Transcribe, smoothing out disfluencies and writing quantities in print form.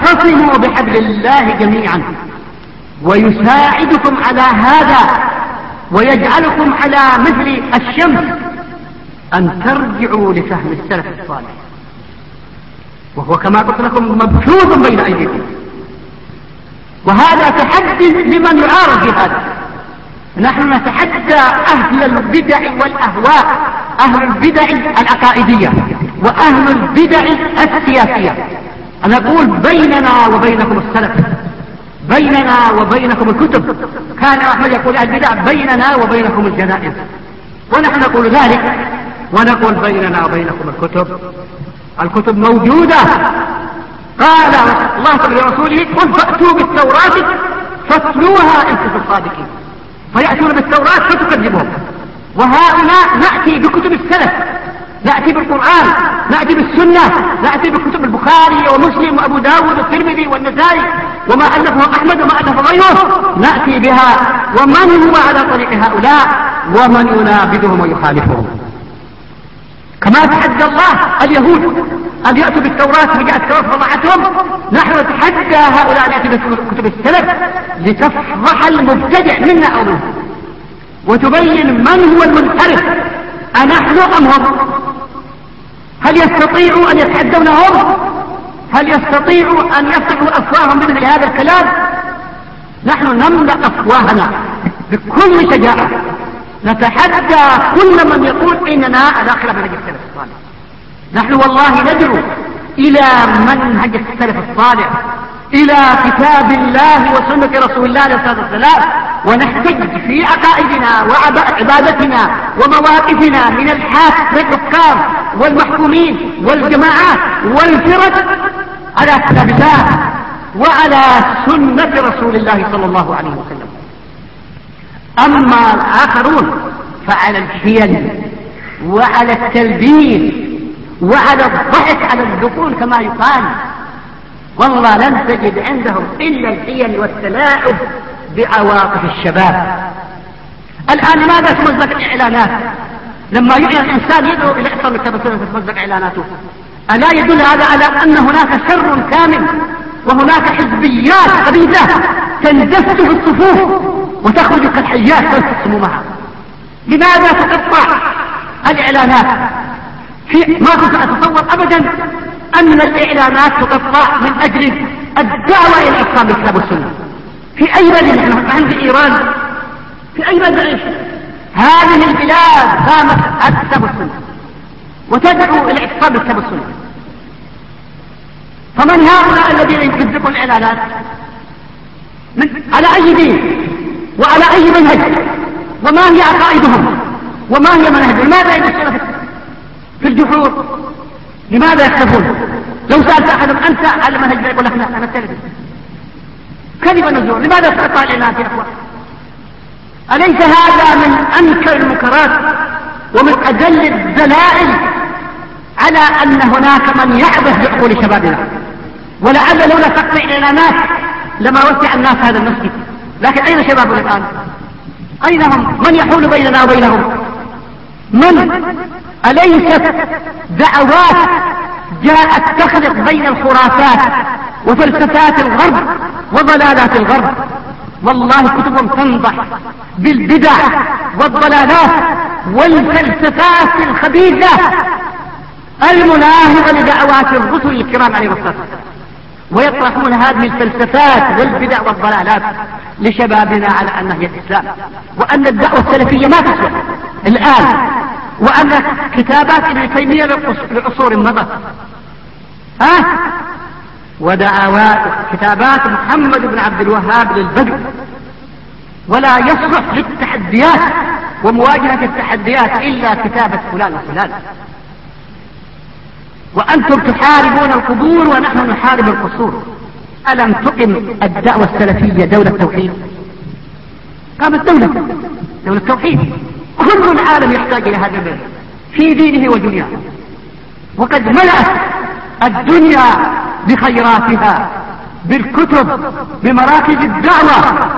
واعتصموا بحبل الله جميعا، ويساعدكم على هذا ويجعلكم على مثل الشمس أن ترجعوا لفهم السلف الصالح، وهو كما قلت لكم مبثوث بين أيديكم. وهذا تحدي لمن يعارض في هذا. نحن نتحدى أهل البدع والأهواء، أهل البدع العقائدية وأهل البدع السياسية. أنا أقول بيننا وبينكم السلف، بيننا وبينكم الكتب. كان أحمد يقول البدع بيننا وبينكم الجنائز، ونحن نقول ذلك ونقول بيننا وبينكم الكتب. الكتب موجودة، قال الله تعالى لرسوله قل فأتوا بالتوراة فاتلوها إن كنتم صادقين، فيأتون بالتوراة فتكذبهم. وهؤلاء نأتي بكتب السلف، نأتي بالقرآن، نأتي بالسنة، نأتي بكتب البخاري ومسلم وأبو داود والترمذي والنسائي وما ألفه أحمد وما ألفه غيره، نأتي بها. ومن هو على طريق هؤلاء ومن ينابذهم ويخالفهم؟ كما تحدى الله اليهود أن يأتوا بالتوراة فجاءت التوراة فضعتهم، نحن نتحدى هؤلاء أن يأتوا بكتب السلف لتفضح المبتدع منا أو منهم وتبين من هو المنحرف، أنحن أم هم؟ هل يستطيعوا أن يتحدونهم؟ هل يستطيعوا أن يفتحوا أفواههم بمثل هذا الكلام؟ نحن نملأ أفواهنا بكل شجاعة، نتحدى كل من يقول إننا على خلاف منهج السلف الصالح. نحن والله ندعو إلى منهج السلف الصالح، إلى كتاب الله وسنة رسول الله عليه الصلاة والسلام، ونحتج في عقائدنا وعبادتنا ومواقفنا من الحكام والمحكومين والجماعات والفرق على كتاب الله وعلى سنة رسول الله صلى الله عليه وسلم. أما الآخرون فعلى الحيل وعلى التلبيس وعلى الضحك على الذقون كما يقال، والله لن تجد عندهم إلا الحيل والتلاعب بعواطف الشباب. الآن لماذا تمزق الإعلانات؟ لما يعلن الإنسان يدعو إلى إحصاء التبسل تتمزق إعلاناته، ألا يدل هذا على أن هناك شر كامل وهناك حزبيات خبيثة تندس في الصفوف وتخرج كالحيات تنفذ سمومها؟ لماذا تقطع الإعلانات؟ ما كنت أتصور أبدا أن الإعلانات تقطع من أجل الدعوة إلى إحكام الكتاب والسنة. في أي بلد نحن في إيران، في أي بلد نعيش؟ هذه البلاد قامت الكتاب والسنة وتدعو إلى إحكام الكتاب والسنة. فمن هؤلاء الذين يصدقون الإعلانات؟ على أي دين وعلى أي منهج؟ وما هي عقائدهم وما هي منهجهم؟ لماذا يدخلون في الجحور؟ لماذا يختفون؟ لو سألت أحدهم أنت على منهج يقول لك لا أنا التلفزيون. كذبا نزور. لماذا تقطع الإعلانات يا أخوان؟ أليس هذا من أنكر المنكرات ومن أدل الدلائل على أن هناك من يعبث بعقول شبابنا؟ ولعل لولا تقطيع الإعلانات لما وسع الناس هذا المسجد. لكن أين شبابنا الآن؟ أين هم؟ من يحول بيننا وبينهم؟ من؟ أليست دعوات جاءت تخلط بين الخرافات وفلسفات الغرب وضلالات الغرب؟ والله كتبهم تنضح بالبدع والضلالات والفلسفات الخبيثة المناهضة لدعوات الرسل الكرام عليه الصلاة والسلام، ويطرحون هذه الفلسفات والبدع والضلالات لشبابنا على أنها هي الإسلام، وأن الدعوة السلفية ما تصلح الآن، وأن كتابات ابن تيمية لعصور مضت ودعوات كتابات محمد بن عبد الوهاب للبدو، ولا يصلح للتحديات ومواجهة التحديات إلا كتابة فلان وفلان. وأنتم تحاربون القبور ونحن نحارب القصور. ألم تقم الدعوة السلفية دولة توحيد؟ قامت دولة توحيد. كل العالم يحتاج إلى هذا البلد في دينه ودنياه، وقد ملأت الدنيا بخيراتها بالكتب بمراكز الدعوة